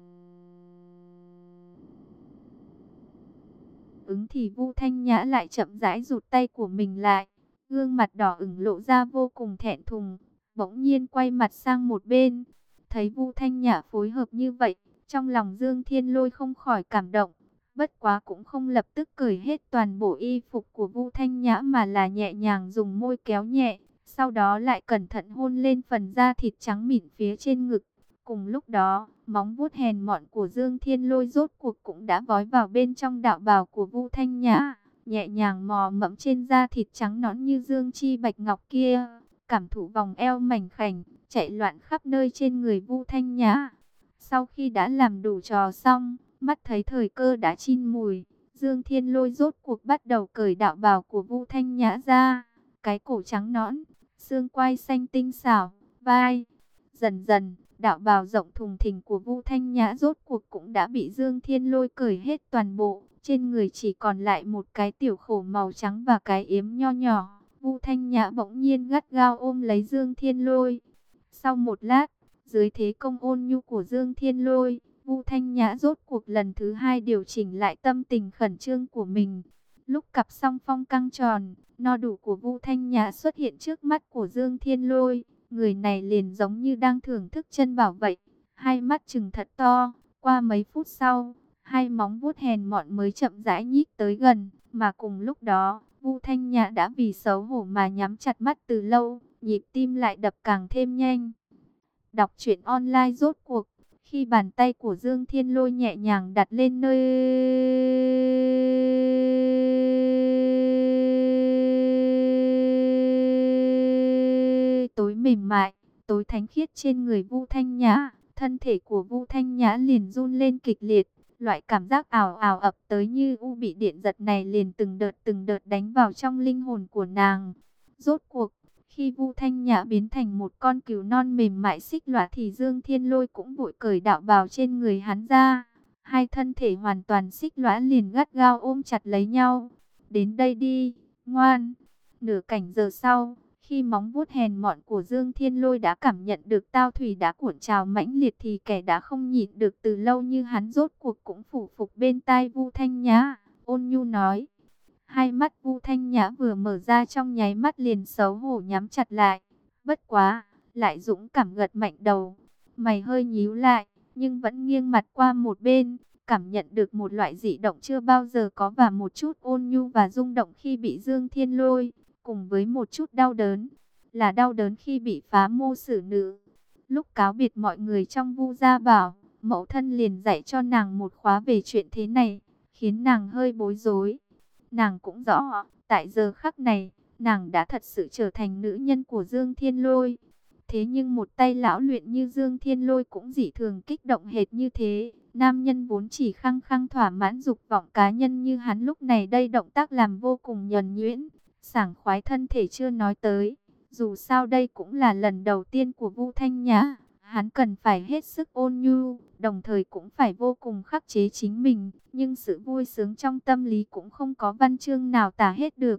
ứng thì Vu Thanh Nhã lại chậm rãi rụt tay của mình lại. Gương mặt đỏ ửng lộ ra vô cùng thẹn thùng, bỗng nhiên quay mặt sang một bên. Thấy Vu Thanh Nhã phối hợp như vậy, trong lòng Dương Thiên Lôi không khỏi cảm động. Bất quá cũng không lập tức cởi hết toàn bộ y phục của Vu Thanh Nhã mà là nhẹ nhàng dùng môi kéo nhẹ, sau đó lại cẩn thận hôn lên phần da thịt trắng mịn phía trên ngực. Cùng lúc đó, móng vuốt hèn mọn của Dương Thiên Lôi rốt cuộc cũng đã vói vào bên trong đạo bào của Vu Thanh Nhã, nhẹ nhàng mò mẫm trên da thịt trắng nõn như dương chi bạch ngọc kia, cảm thụ vòng eo mảnh khảnh chạy loạn khắp nơi trên người Vu Thanh Nhã. Sau khi đã làm đủ trò xong, mắt thấy thời cơ đã chín mùi, Dương Thiên Lôi rốt cuộc bắt đầu cởi đạo bào của Vu Thanh Nhã ra. Cái cổ trắng nõn, xương quai xanh tinh xảo, vai. Dần dần, đạo bào rộng thùng thình của Vu Thanh Nhã rốt cuộc cũng đã bị Dương Thiên Lôi cởi hết toàn bộ. Trên người chỉ còn lại một cái tiểu khổ màu trắng và cái yếm nho nhỏ. Vu Thanh Nhã bỗng nhiên gắt gao ôm lấy Dương Thiên Lôi. Sau một lát, dưới thế công ôn nhu của Dương Thiên Lôi, Vu Thanh Nhã rốt cuộc lần thứ hai điều chỉnh lại tâm tình khẩn trương của mình. Lúc cặp song phong căng tròn, no đủ của Vu Thanh Nhã xuất hiện trước mắt của Dương Thiên Lôi, người này liền giống như đang thưởng thức chân bảo vậy, hai mắt trừng thật to. Qua mấy phút sau, hai móng vuốt hèn mọn mới chậm rãi nhích tới gần, mà cùng lúc đó, Vu Thanh Nhã đã vì xấu hổ mà nhắm chặt mắt từ lâu, nhịp tim lại đập càng thêm nhanh. Đọc truyện online rốt cuộc, khi bàn tay của Dương Thiên Lôi nhẹ nhàng đặt lên nơi tối mềm mại, tối thánh khiết trên người Vu Thanh Nhã, thân thể của Vu Thanh Nhã liền run lên kịch liệt. Loại cảm giác ảo ảo ập tới như u bị điện giật này liền từng đợt từng đợt đánh vào trong linh hồn của nàng. Rốt cuộc, khi Vu Thanh Nhã biến thành một con cừu non mềm mại xích lõa thì Dương Thiên Lôi cũng vội cởi đạo bào trên người hắn ra. Hai thân thể hoàn toàn xích lõa liền gắt gao ôm chặt lấy nhau. Đến đây đi, ngoan. Nửa cảnh giờ sau, khi móng vuốt hèn mọn của Dương Thiên Lôi đã cảm nhận được tao thủy đã cuộn trào mãnh liệt thì kẻ đã không nhịn được từ lâu như hắn rốt cuộc cũng phủ phục bên tai Vu Thanh Nhã, ôn nhu nói. Hai mắt Vu Thanh Nhã vừa mở ra trong nháy mắt liền xấu hổ nhắm chặt lại. Bất quá, lại dũng cảm gật mạnh đầu. Mày hơi nhíu lại, nhưng vẫn nghiêng mặt qua một bên, cảm nhận được một loại dị động chưa bao giờ có và một chút ôn nhu và rung động khi bị Dương Thiên Lôi, cùng với một chút đau đớn, là đau đớn khi bị phá mô xử nữ. Lúc cáo biệt mọi người trong Vu gia bảo, mẫu thân liền dạy cho nàng một khóa về chuyện thế này, khiến nàng hơi bối rối. Nàng cũng rõ, tại giờ khắc này, nàng đã thật sự trở thành nữ nhân của Dương Thiên Lôi. Thế nhưng một tay lão luyện như Dương Thiên Lôi cũng dị thường kích động hệt như thế. Nam nhân vốn chỉ khăng khăng thỏa mãn dục vọng cá nhân như hắn lúc này đây động tác làm vô cùng nhuần nhuyễn, sảng khoái thân thể chưa nói tới. Dù sao đây cũng là lần đầu tiên của Vu Thanh Nhã, hắn cần phải hết sức ôn nhu, đồng thời cũng phải vô cùng khắc chế chính mình. Nhưng sự vui sướng trong tâm lý cũng không có văn chương nào tả hết được.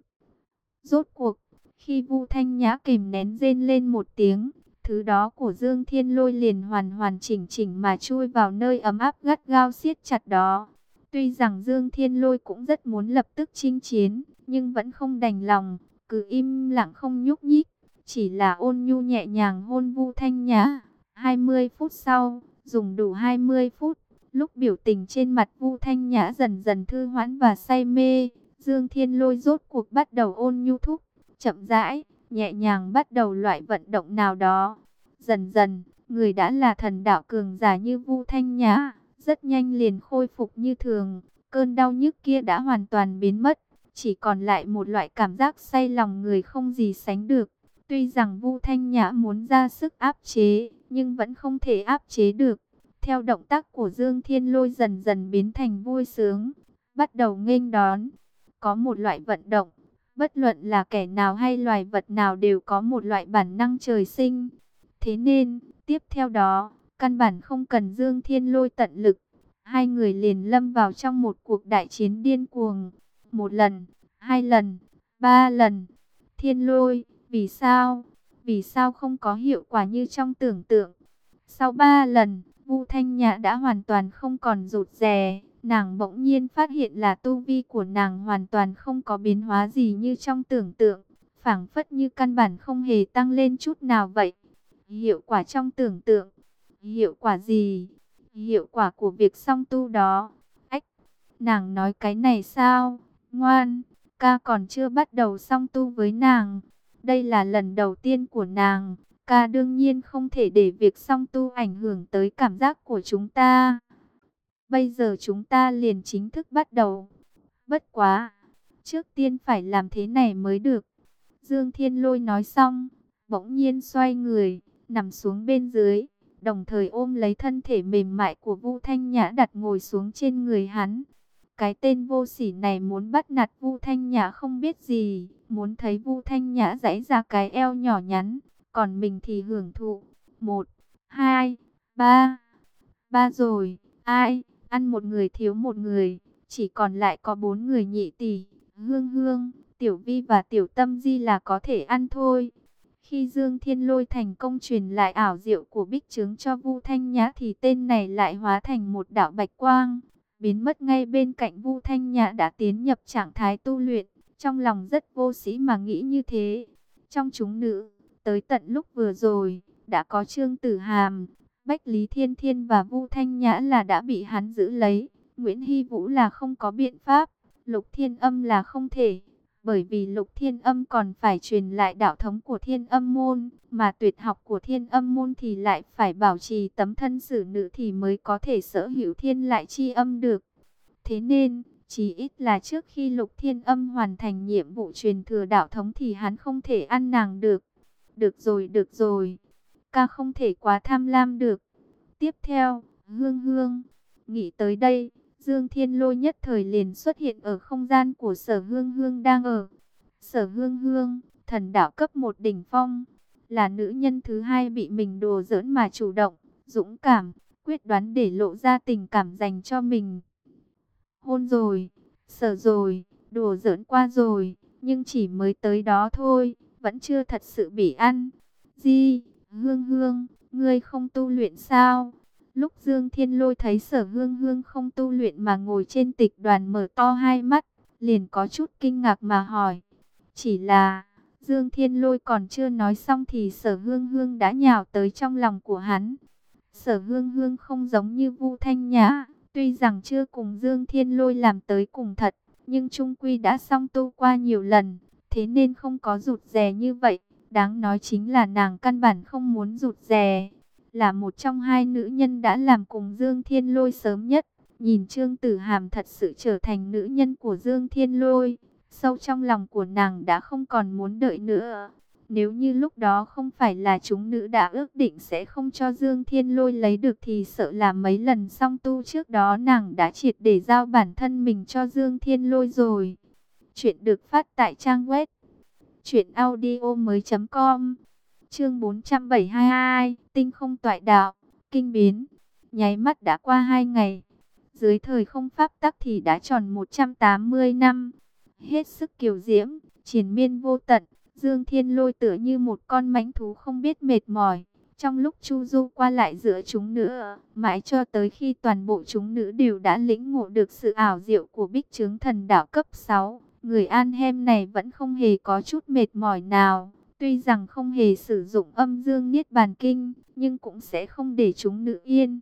Rốt cuộc, khi Vu Thanh Nhã kìm nén rên lên một tiếng, thứ đó của Dương Thiên Lôi liền hoàn hoàn chỉnh chỉnh mà chui vào nơi ấm áp gắt gao siết chặt đó. Tuy rằng Dương Thiên Lôi cũng rất muốn lập tức chinh chiến, nhưng vẫn không đành lòng, cứ im lặng không nhúc nhích, chỉ là ôn nhu nhẹ nhàng hôn Vu Thanh Nhã. hai mươi phút sau, dùng đủ hai mươi phút, lúc biểu tình trên mặt Vu Thanh Nhã dần dần thư hoãn và say mê, Dương Thiên Lôi rốt cuộc bắt đầu ôn nhu thúc, chậm rãi, nhẹ nhàng bắt đầu loại vận động nào đó. Dần dần, người đã là thần đạo cường giả như Vu Thanh Nhã, rất nhanh liền khôi phục như thường, cơn đau nhức kia đã hoàn toàn biến mất, chỉ còn lại một loại cảm giác say lòng người không gì sánh được. Tuy rằng Vu Thanh Nhã muốn ra sức áp chế, nhưng vẫn không thể áp chế được. Theo động tác của Dương Thiên Lôi dần dần biến thành vui sướng, bắt đầu nghênh đón. Có một loại vận động, bất luận là kẻ nào hay loài vật nào đều có một loại bản năng trời sinh. Thế nên, tiếp theo đó, căn bản không cần Dương Thiên Lôi tận lực, hai người liền lâm vào trong một cuộc đại chiến điên cuồng. Một lần, hai lần, ba lần. Thiên Lôi, vì sao? Vì sao không có hiệu quả như trong tưởng tượng? Sau ba lần, Vu Thanh Nhã đã hoàn toàn không còn rụt rè. Nàng bỗng nhiên phát hiện là tu vi của nàng hoàn toàn không có biến hóa gì như trong tưởng tượng, phảng phất như căn bản không hề tăng lên chút nào vậy. Hiệu quả trong tưởng tượng? Hiệu quả gì? Hiệu quả của việc song tu đó. Ách, nàng nói cái này sao? Ngoan, ca còn chưa bắt đầu song tu với nàng. Đây là lần đầu tiên của nàng, ca đương nhiên không thể để việc song tu ảnh hưởng tới cảm giác của chúng ta. Bây giờ chúng ta liền chính thức bắt đầu. Bất quá, trước tiên phải làm thế này mới được. Dương Thiên Lôi nói xong, bỗng nhiên xoay người, nằm xuống bên dưới, đồng thời ôm lấy thân thể mềm mại của Vu Thanh Nhã đặt ngồi xuống trên người hắn. Cái tên vô sỉ này muốn bắt nạt Vu Thanh Nhã không biết gì, muốn thấy Vu Thanh Nhã giãy ra cái eo nhỏ nhắn, còn mình thì hưởng thụ. Một, hai, ba, ba rồi, ai? Ăn một người thiếu một người, chỉ còn lại có bốn người nhị tỷ, Hương Hương, Tiểu Vi và Tiểu Tâm Di là có thể ăn thôi. Khi Dương Thiên Lôi thành công truyền lại ảo diệu của bích trướng cho Vu Thanh Nhã thì tên này lại hóa thành một đạo bạch quang, biến mất ngay bên cạnh Vu Thanh Nhã đã tiến nhập trạng thái tu luyện, trong lòng rất vô sĩ mà nghĩ như thế. Trong chúng nữ, tới tận lúc vừa rồi, đã có Trương Tử Hàm, Bách Lý Thiên Thiên và Vu Thanh Nhã là đã bị hắn giữ lấy. Nguyễn Hy Vũ là không có biện pháp, Lục Thiên Âm là không thể, bởi vì Lục Thiên Âm còn phải truyền lại đạo thống của Thiên Âm môn, mà tuyệt học của Thiên Âm môn thì lại phải bảo trì tấm thân xử nữ thì mới có thể sở hữu thiên lại chi âm được. Thế nên, chỉ ít là trước khi Lục Thiên Âm hoàn thành nhiệm vụ truyền thừa đạo thống thì hắn không thể ăn nàng được. Được rồi, được rồi, ca không thể quá tham lam được. Tiếp theo, Hương Hương. Nghĩ tới đây, Dương Thiên Lôi nhất thời liền xuất hiện ở không gian của Sở Hương Hương đang ở. Sở Hương Hương, thần đạo cấp một đỉnh phong, là nữ nhân thứ hai bị mình đùa giỡn mà chủ động, dũng cảm, quyết đoán để lộ ra tình cảm dành cho mình. Hôn rồi, sở rồi, đùa giỡn qua rồi, nhưng chỉ mới tới đó thôi, vẫn chưa thật sự bị ăn. Di, Hương Hương, ngươi không tu luyện sao? Lúc Dương Thiên Lôi thấy Sở Hương Hương không tu luyện mà ngồi trên tịch đoàn mở to hai mắt, liền có chút kinh ngạc mà hỏi. Chỉ là, Dương Thiên Lôi còn chưa nói xong thì Sở Hương Hương đã nhào tới trong lòng của hắn. Sở Hương Hương không giống như Vu Thanh Nhã, tuy rằng chưa cùng Dương Thiên Lôi làm tới cùng thật, nhưng chung quy đã song tu qua nhiều lần, thế nên không có rụt rè như vậy. Đáng nói chính là nàng căn bản không muốn rụt rè. Là một trong hai nữ nhân đã làm cùng Dương Thiên Lôi sớm nhất, nhìn Trương Tử Hàm thật sự trở thành nữ nhân của Dương Thiên Lôi, Sâu trong lòng của nàng đã không còn muốn đợi nữa. Nếu như lúc đó không phải là chúng nữ đã ước định sẽ không cho Dương Thiên Lôi lấy được thì sợ là mấy lần song tu trước đó nàng đã triệt để giao bản thân mình cho Dương Thiên Lôi rồi. Chuyện được phát tại trang web truyện audio mới chấm com. Chương bốn trăm bảy mươi hai, Tinh không toại đạo, kinh biến. Nháy mắt đã qua hai ngày. Dưới thời không pháp tắc thì đã tròn một trăm tám mươi năm. Hết sức kiều diễm, triền miên vô tận. Dương Thiên Lôi tựa như một con mãnh thú không biết mệt mỏi. Trong lúc chu du qua lại giữa chúng nữ, mãi cho tới khi toàn bộ chúng nữ đều đã lĩnh ngộ được sự ảo diệu của Bích Chướng Thần Đạo cấp sáu, người An Hem này vẫn không hề có chút mệt mỏi nào. Tuy rằng không hề sử dụng âm dương niết bàn kinh, nhưng cũng sẽ không để chúng nữ yên.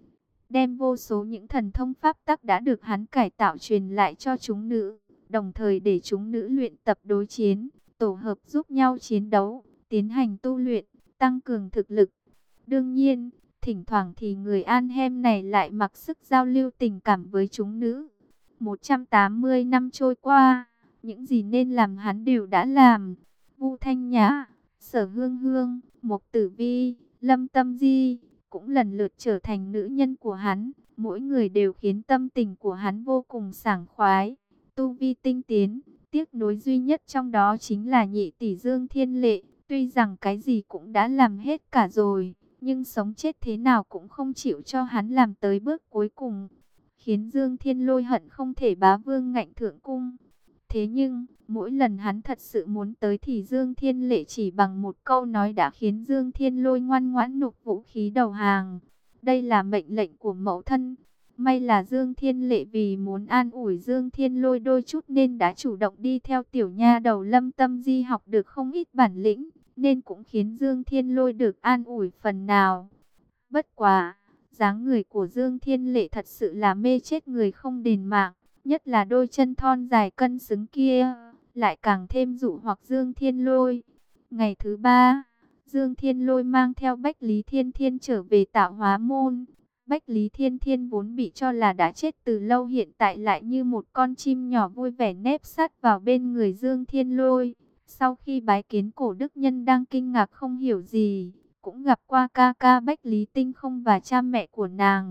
Đem vô số những thần thông pháp tắc đã được hắn cải tạo truyền lại cho chúng nữ, đồng thời để chúng nữ luyện tập đối chiến, tổ hợp giúp nhau chiến đấu, tiến hành tu luyện, tăng cường thực lực. Đương nhiên, thỉnh thoảng thì người An Hem này lại mặc sức giao lưu tình cảm với chúng nữ. một trăm tám mươi năm trôi qua, những gì nên làm hắn đều đã làm. Vu Thanh Nhã, Sở Hương Hương, Mộc Tử Vi, Lâm Tâm Di cũng lần lượt trở thành nữ nhân của hắn. Mỗi người đều khiến tâm tình của hắn vô cùng sảng khoái, tu vi tinh tiến. Tiếc nối duy nhất trong đó chính là nhị tỷ Dương Thiên Lệ. Tuy rằng cái gì cũng đã làm hết cả rồi, nhưng sống chết thế nào cũng không chịu cho hắn làm tới bước cuối cùng, khiến Dương Thiên Lôi hận không thể bá vương ngạnh thượng cung. Thế nhưng, mỗi lần hắn thật sự muốn tới thì Dương Thiên Lệ chỉ bằng một câu nói đã khiến Dương Thiên Lôi ngoan ngoãn nộp vũ khí đầu hàng. Đây là mệnh lệnh của mẫu thân. May là Dương Thiên Lệ vì muốn an ủi Dương Thiên Lôi đôi chút nên đã chủ động đi theo tiểu nha đầu Lâm Tâm Di học được không ít bản lĩnh, nên cũng khiến Dương Thiên Lôi được an ủi phần nào. Bất quá, dáng người của Dương Thiên Lệ thật sự là mê chết người không đền mạng. Nhất là đôi chân thon dài cân xứng kia, lại càng thêm dụ hoặc Dương Thiên Lôi. Ngày thứ ba, Dương Thiên Lôi mang theo Bách Lý Thiên Thiên trở về Tạo Hóa Môn. Bách Lý Thiên Thiên vốn bị cho là đã chết từ lâu, hiện tại lại như một con chim nhỏ vui vẻ nép sát vào bên người Dương Thiên Lôi. Sau khi bái kiến Cổ Đức Nhân đang kinh ngạc không hiểu gì, cũng gặp qua ca ca Bách Lý Tinh Không và cha mẹ của nàng.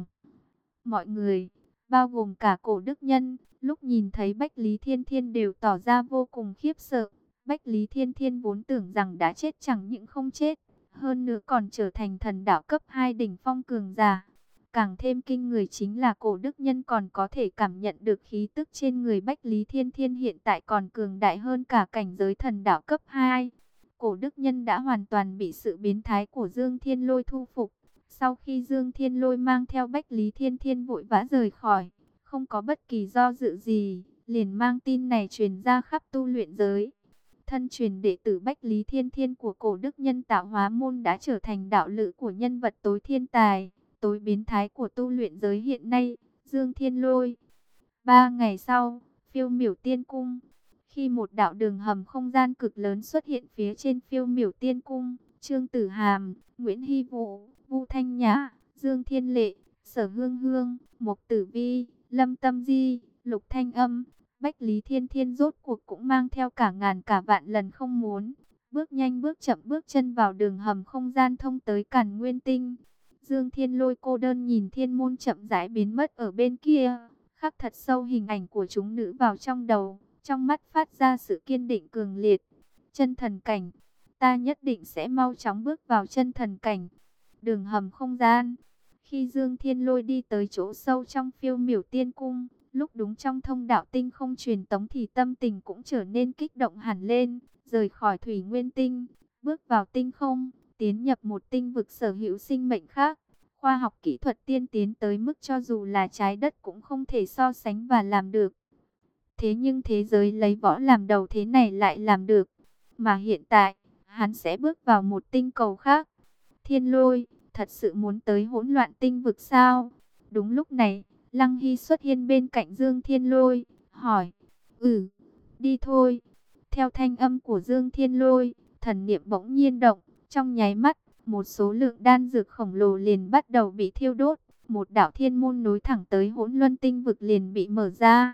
Mọi người, bao gồm cả Cổ Đức Nhân, lúc nhìn thấy Bách Lý Thiên Thiên đều tỏ ra vô cùng khiếp sợ. Bách Lý Thiên Thiên vốn tưởng rằng đã chết, chẳng những không chết, hơn nữa còn trở thành thần đạo cấp hai đỉnh phong cường giả. Càng thêm kinh người chính là Cổ Đức Nhân còn có thể cảm nhận được khí tức trên người Bách Lý Thiên Thiên hiện tại còn cường đại hơn cả cảnh giới thần đạo cấp hai. Cổ Đức Nhân đã hoàn toàn bị sự biến thái của Dương Thiên Lôi thu phục. Sau khi Dương Thiên Lôi mang theo Bách Lý Thiên Thiên vội vã rời khỏi, không có bất kỳ do dự gì, liền mang tin này truyền ra khắp tu luyện giới. Thân truyền đệ tử Bách Lý Thiên Thiên của Cổ Đức Nhân Tạo Hóa Môn đã trở thành đạo lữ của nhân vật tối thiên tài, tối biến thái của tu luyện giới hiện nay, Dương Thiên Lôi. Ba ngày sau, Phiêu Miểu Tiên Cung. Khi một đạo đường hầm không gian cực lớn xuất hiện phía trên Phiêu Miểu Tiên Cung, Trương Tử Hàm, Nguyễn Hy Vũ, Vu Thanh Nhã, Dương Thiên Lệ, Sở Hương Hương, Mộc Tử Vi, Lâm Tâm Di, Lục Thanh Âm, Bách Lý Thiên Thiên rốt cuộc cũng mang theo cả ngàn cả vạn lần không muốn, bước nhanh bước chậm bước chân vào đường hầm không gian thông tới Càn Nguyên Tinh. Dương Thiên Lôi cô đơn nhìn thiên môn chậm rãi biến mất ở bên kia, khắc thật sâu hình ảnh của chúng nữ vào trong đầu, trong mắt phát ra sự kiên định cường liệt. Chân thần cảnh, ta nhất định sẽ mau chóng bước vào chân thần cảnh. Đường hầm không gian. Khi Dương Thiên Lôi đi tới chỗ sâu trong Phiêu Miểu Tiên Cung, lúc đúng trong thông đạo tinh không truyền tống thì tâm tình cũng trở nên kích động hẳn lên. Rời khỏi Thủy Nguyên Tinh, bước vào tinh không, tiến nhập một tinh vực sở hữu sinh mệnh khác. Khoa học kỹ thuật tiên tiến tới mức cho dù là trái đất cũng không thể so sánh và làm được. Thế nhưng thế giới lấy võ làm đầu thế này lại làm được. Mà hiện tại, hắn sẽ bước vào một tinh cầu khác. Thiên Lôi, thật sự muốn tới hỗn loạn tinh vực sao? Đúng lúc này, Lăng Hy xuất hiện bên cạnh Dương Thiên Lôi, hỏi, ừ, đi thôi. Theo thanh âm của Dương Thiên Lôi, thần niệm bỗng nhiên động, trong nháy mắt, một số lượng đan dược khổng lồ liền bắt đầu bị thiêu đốt. Một đạo thiên môn nối thẳng tới hỗn luân tinh vực liền bị mở ra.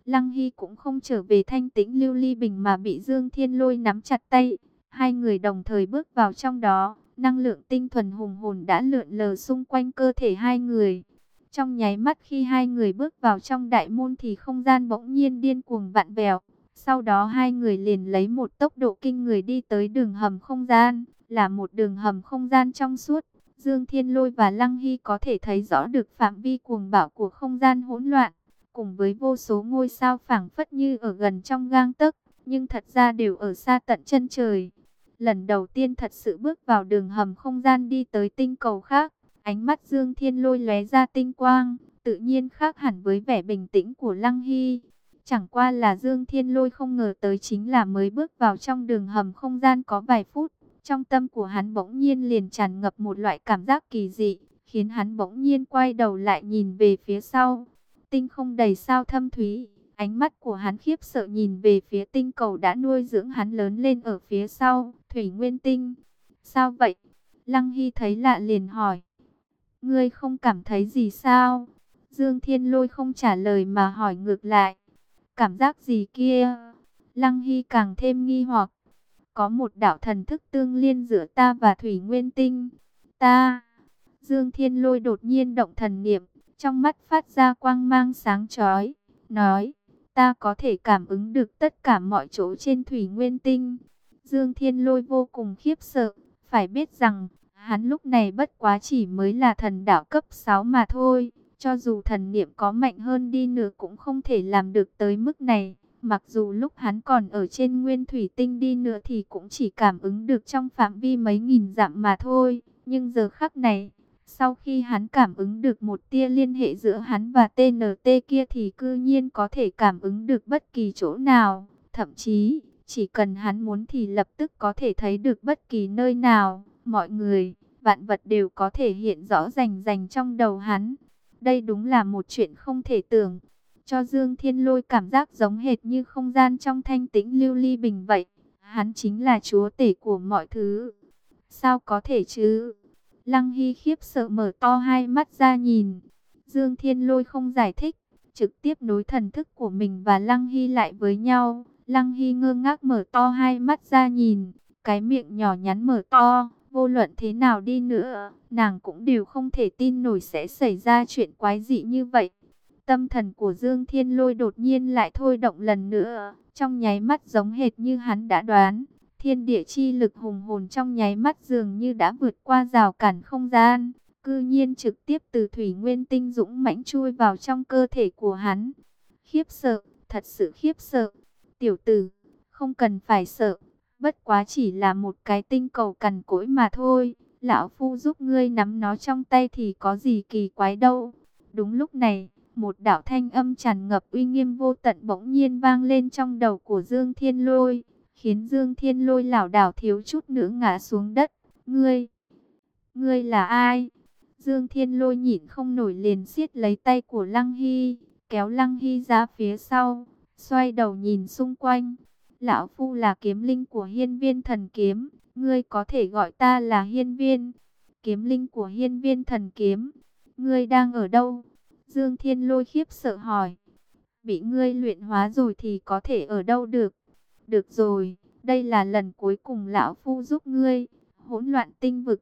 Lăng Hy cũng không trở về thanh tĩnh lưu ly bình mà bị Dương Thiên Lôi nắm chặt tay. Hai người đồng thời bước vào trong đó, năng lượng tinh thuần hùng hồn đã lượn lờ xung quanh cơ thể hai người. Trong nháy mắt khi hai người bước vào trong đại môn thì không gian bỗng nhiên điên cuồng vặn vẹo. Sau đó hai người liền lấy một tốc độ kinh người đi tới đường hầm không gian, là một đường hầm không gian trong suốt. Dương Thiên Lôi và Lăng Hy có thể thấy rõ được phạm vi cuồng bạo của không gian hỗn loạn, cùng với vô số ngôi sao phảng phất như ở gần trong gang tấc, nhưng thật ra đều ở xa tận chân trời. Lần đầu tiên thật sự bước vào đường hầm không gian đi tới tinh cầu khác, ánh mắt Dương Thiên Lôi lóe ra tinh quang, tự nhiên khác hẳn với vẻ bình tĩnh của Lăng Hy. Chẳng qua là Dương Thiên Lôi không ngờ tới chính là mới bước vào trong đường hầm không gian có vài phút, trong tâm của hắn bỗng nhiên liền tràn ngập một loại cảm giác kỳ dị, khiến hắn bỗng nhiên quay đầu lại nhìn về phía sau. Tinh không đầy sao thâm thúy, ánh mắt của hắn khiếp sợ nhìn về phía tinh cầu đã nuôi dưỡng hắn lớn lên ở phía sau, Thủy Nguyên Tinh. Sao vậy? Lăng Hy thấy lạ liền hỏi. Ngươi không cảm thấy gì sao? Dương Thiên Lôi không trả lời mà hỏi ngược lại. Cảm giác gì kia? Lăng Hy càng thêm nghi hoặc. Có một đạo thần thức tương liên giữa ta và Thủy Nguyên Tinh. Ta... Dương Thiên Lôi đột nhiên động thần niệm, trong mắt phát ra quang mang sáng chói, nói, ta có thể cảm ứng được tất cả mọi chỗ trên Thủy Nguyên Tinh. Dương Thiên Lôi vô cùng khiếp sợ, phải biết rằng, hắn lúc này bất quá chỉ mới là thần đạo cấp sáu mà thôi, cho dù thần niệm có mạnh hơn đi nữa cũng không thể làm được tới mức này. Mặc dù lúc hắn còn ở trên Nguyên Thủy Tinh đi nữa thì cũng chỉ cảm ứng được trong phạm vi mấy nghìn dặm mà thôi, nhưng giờ khắc này, sau khi hắn cảm ứng được một tia liên hệ giữa hắn và tê en tê kia thì cư nhiên có thể cảm ứng được bất kỳ chỗ nào. Thậm chí, chỉ cần hắn muốn thì lập tức có thể thấy được bất kỳ nơi nào. Mọi người, vạn vật đều có thể hiện rõ rành rành trong đầu hắn. Đây đúng là một chuyện không thể tưởng. Cho Dương Thiên Lôi cảm giác giống hệt như không gian trong thanh tĩnh lưu ly bình vậy. Hắn chính là chúa tể của mọi thứ. Sao có thể chứ? Lăng Hy khiếp sợ mở to hai mắt ra nhìn. Dương Thiên Lôi không giải thích, trực tiếp nối thần thức của mình và Lăng Hy lại với nhau. Lăng Hy ngơ ngác mở to hai mắt ra nhìn, cái miệng nhỏ nhắn mở to, vô luận thế nào đi nữa, nàng cũng đều không thể tin nổi sẽ xảy ra chuyện quái dị như vậy. Tâm thần của Dương Thiên Lôi đột nhiên lại thôi động lần nữa, trong nháy mắt giống hệt như hắn đã đoán. Thiên địa chi lực hùng hồn trong nháy mắt dường như đã vượt qua rào cản không gian, cư nhiên trực tiếp từ Thủy Nguyên Tinh dũng mãnh chui vào trong cơ thể của hắn. Khiếp sợ, thật sự khiếp sợ. Tiểu tử, không cần phải sợ, bất quá chỉ là một cái tinh cầu cằn cỗi mà thôi. Lão Phu giúp ngươi nắm nó trong tay thì có gì kỳ quái đâu. Đúng lúc này, một đạo thanh âm tràn ngập uy nghiêm vô tận bỗng nhiên vang lên trong đầu của Dương Thiên Lôi, khiến Dương Thiên Lôi lảo đảo thiếu chút nữa ngã xuống đất. Ngươi, ngươi là ai? Dương Thiên Lôi nhịn không nổi liền siết lấy tay của Lăng Hy, kéo Lăng Hy ra phía sau, xoay đầu nhìn xung quanh. Lão Phu là kiếm linh của Hiên Viên Thần Kiếm, ngươi có thể gọi ta là Hiên Viên. Kiếm linh của Hiên Viên Thần Kiếm, ngươi đang ở đâu? Dương Thiên Lôi khiếp sợ hỏi. Bị ngươi luyện hóa rồi thì có thể ở đâu được? Được rồi, đây là lần cuối cùng lão Phu giúp ngươi. Hỗn loạn tinh vực.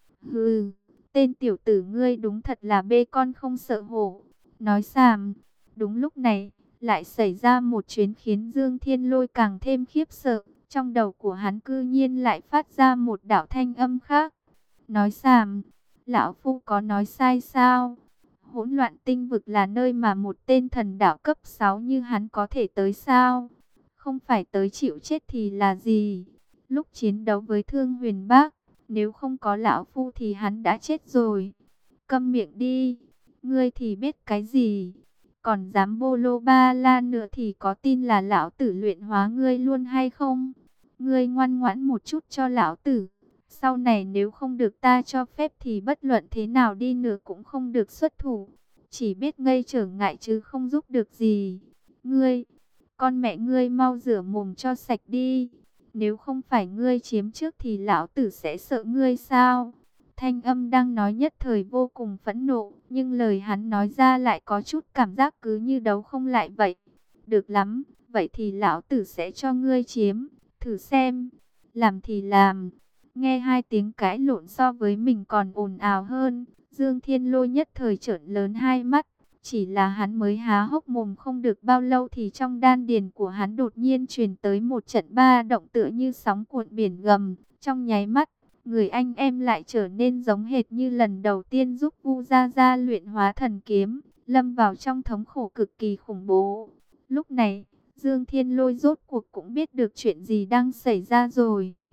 Hừ, tên tiểu tử ngươi đúng thật là bê con không sợ hổ. Nói xàm. Đúng lúc này, lại xảy ra một chuyến khiến Dương Thiên Lôi càng thêm khiếp sợ. Trong đầu của hắn cư nhiên lại phát ra một đạo thanh âm khác. Nói xàm, lão Phu có nói sai sao? Hỗn loạn tinh vực là nơi mà một tên thần đạo cấp sáu như hắn có thể tới sao? Không phải tới chịu chết thì là gì? Lúc chiến đấu với Thương Huyền Bác, nếu không có lão Phu thì hắn đã chết rồi. Câm miệng đi, ngươi thì biết cái gì? Còn dám bô lô ba la nữa thì có tin là lão tử luyện hóa ngươi luôn hay không? Ngươi ngoan ngoãn một chút cho lão tử. Sau này nếu không được ta cho phép thì bất luận thế nào đi nữa cũng không được xuất thủ. Chỉ biết ngây trở ngại chứ không giúp được gì. Ngươi, con mẹ ngươi mau rửa mồm cho sạch đi. Nếu không phải ngươi chiếm trước thì lão tử sẽ sợ ngươi sao? Thanh âm đang nói nhất thời vô cùng phẫn nộ, nhưng lời hắn nói ra lại có chút cảm giác cứ như đấu không lại vậy. Được lắm, vậy thì lão tử sẽ cho ngươi chiếm, thử xem. Làm thì làm. Nghe hai tiếng cãi lộn so với mình còn ồn ào hơn, Dương Thiên Lôi nhất thời trợn lớn hai mắt. Chỉ là hắn mới há hốc mồm không được bao lâu thì trong đan điền của hắn đột nhiên truyền tới một trận ba động tựa như sóng cuộn biển gầm. Trong nháy mắt, người anh em lại trở nên giống hệt như lần đầu tiên giúp Vu Gia Gia luyện hóa thần kiếm, lâm vào trong thống khổ cực kỳ khủng bố. Lúc này, Dương Thiên Lôi rốt cuộc cũng biết được chuyện gì đang xảy ra rồi.